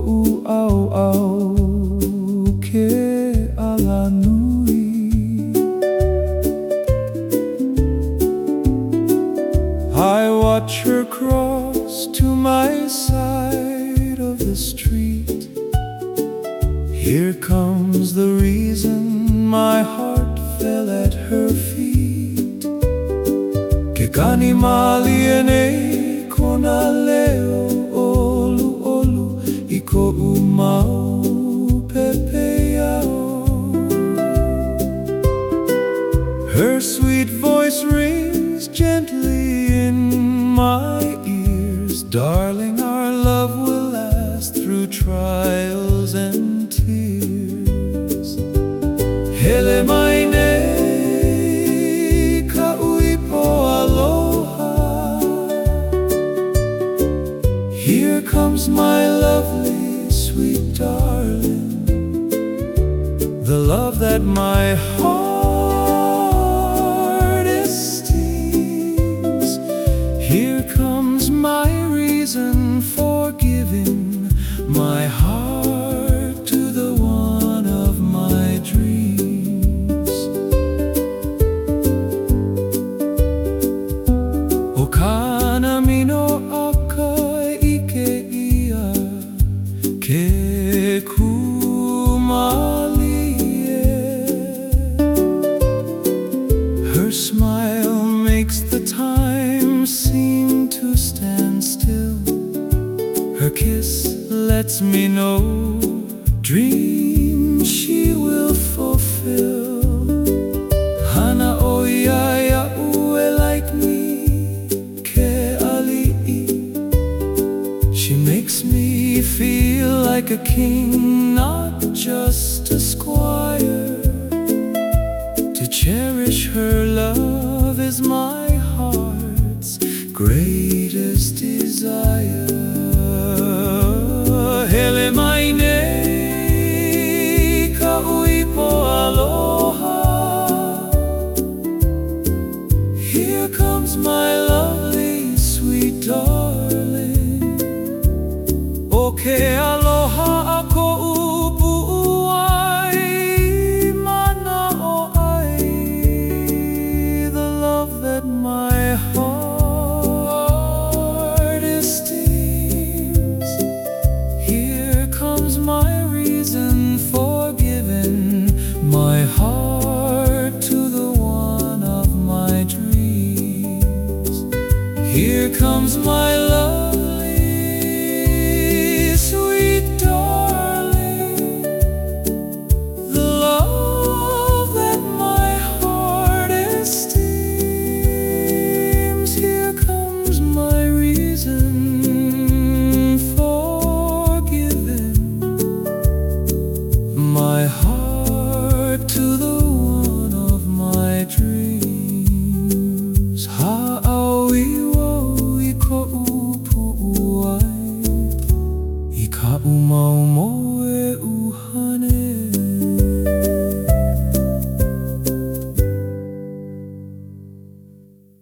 au au ke ala nui. I watch her cross to my side of the street. Here comes the reason my heart fell at her feet. Ke kanimali ene kona leo olu olu iko umau pepeyao. Her sweet voice rings gently in my ears. Darling, our love will last through trials and tears. Hele maine ka uipo aloha. Here comes my lovely, sweet darling, the love that my heart esteems. Here comes my reason for giving my heart to the one of my dreams. O kanami no aka ike ia ke kumalie. Her smile makes the time seem to stand still. Her kiss lets me know dreams she will fulfill. Hana o ia ue like me ke ali'i. She makes me feel like a king, not just a squire. To cherish her love is my heart's greatest desire. Hele maine ka uipo aloha. Here comes my lovely, sweet darling. O ke aloha ako upu'uai mana o ai. The love that my heart esteems. Here comes my reason for giving my heart to the one of my dreams. Here comes my